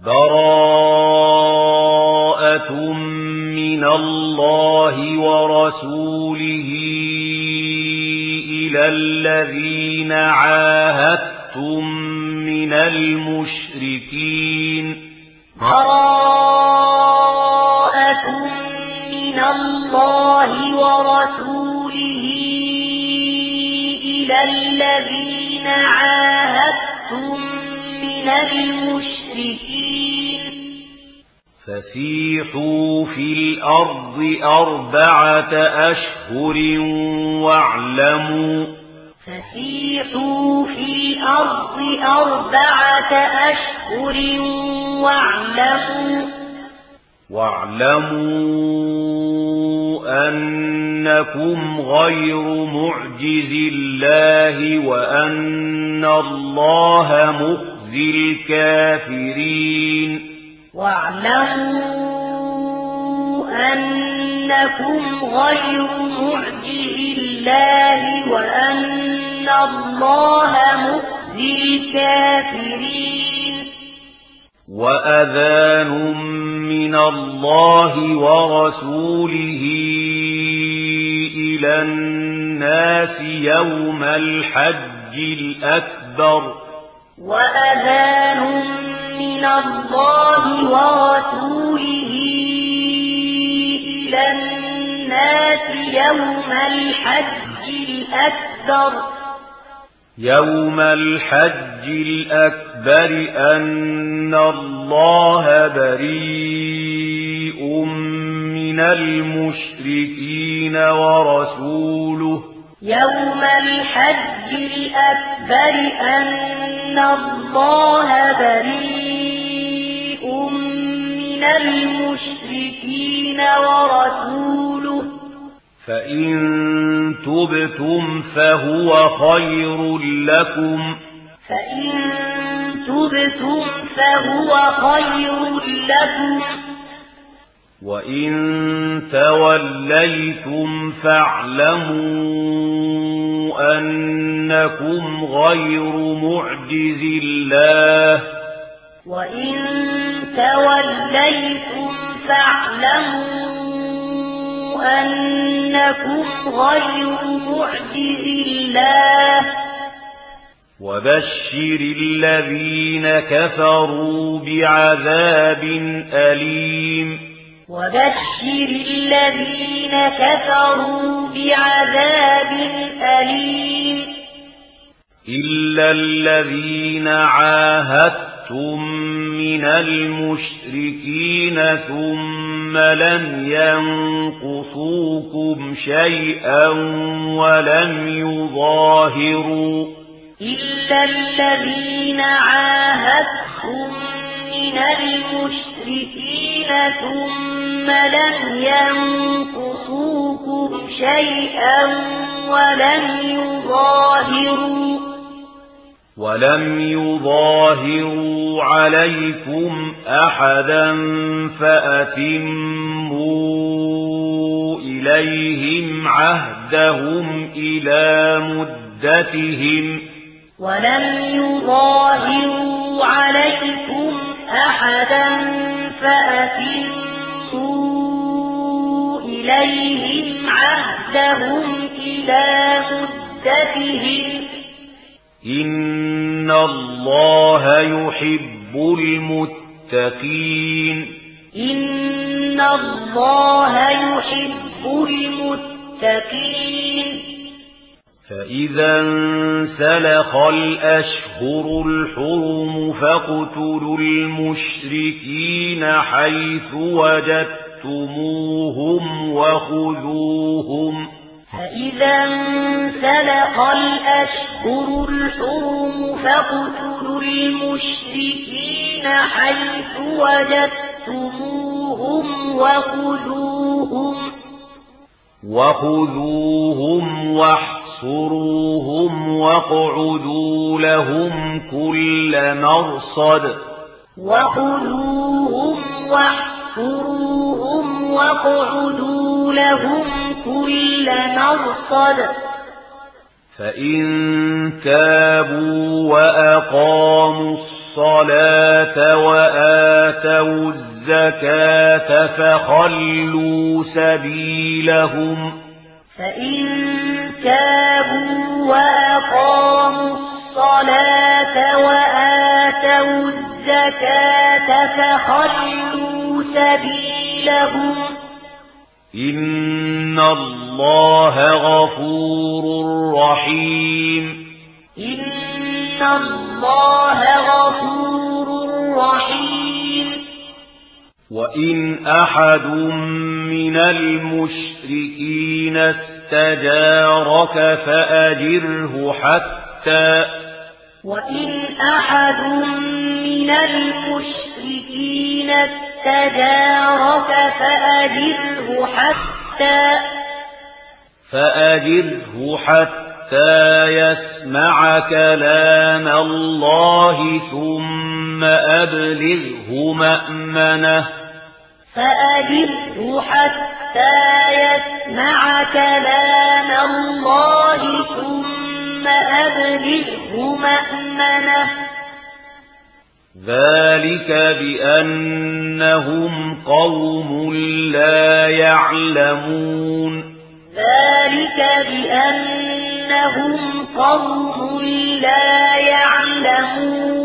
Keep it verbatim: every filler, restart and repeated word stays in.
براءة من الله ورسوله إلى الذين عاهدتم من المشركين براءة من الله ورسوله إلى الذين عاهدتم من المشركين فسيحوا في الأرض أربعة أشهر واعلموا فسيحوا في الأرض أربعة أشهر واعلموا واعلموا أنكم غير معجز الله وأن الله مخزي الكافرين واعلموا أنكم غير معجز الله وأن الله مخزي الكافرين وأذان من الله ورسوله إلى الناس يوم الحج الأكبر وأذان من الله ورسوله إلى الناس يوم الحج الأكبر يوم الحج الأكبر أن الله بريء من المشركين ورسوله يوم الحج الأكبر أن الله بريء من المشركين ورسوله فإن تبتم فهو خير لكم فإن تبتم فهو خير لكم وإن توليتم فاعلموا أنكم غير معجز الله وإن توليتم فاعلموا أنكم غير معجز الله وبشر الذين كفروا بعذاب أليم وبشر الذين كفروا بعذاب أليم إلا الذين عاهدتم من المشركين ثم لم ينقصوكم شيئا ولم يظاهروا إلا الذين عاهدتم من المشركين ثم لم ينقصوكم شيئا ولم يظاهروا ولم يظاهروا عليكم أحدا فأتموا إليهم عهدهم إلى مدتهم ولم يظاهروا عليكم أحدا فأتموا إليهم عهدهم إلى مدتهم إن الله يحب المتقين إن الله يحب المتقين فإذا انسلخ الأشهر الحرم فاقتلوا المشركين حيث وجدتموهم وخذوهم فإذا انسلخ الأشهر الحرم فاقتلوا المشركين حيث وجدتموهم وخذوهم وخذوهم واحصروهم واقعدوا لهم كل مرصد وخذوهم واحصروهم واقعدوا لهم كل مرصد فإن تابوا وأقاموا الصلاة وآتوا وآتوا الزكاة فخلوا سبيلهم فإن تابوا وأقاموا الصلاة وآتوا الزكاة فخلوا سبيلهم إن الله غفور رحيم إن الله غفور رحيم وإن أحد من المشركين استجارك فأجره حتى وإن أحد من المشركين استجارك فأجره حتى فأجره حتى يسمع كلام الله ثم أبلغه مأمنه فأجره حتى يسمع كلام الله ثم أبلغه مأمنه ذلك بأنهم قوم لا يعلمون ذلك بأنهم قوم لا يعلمون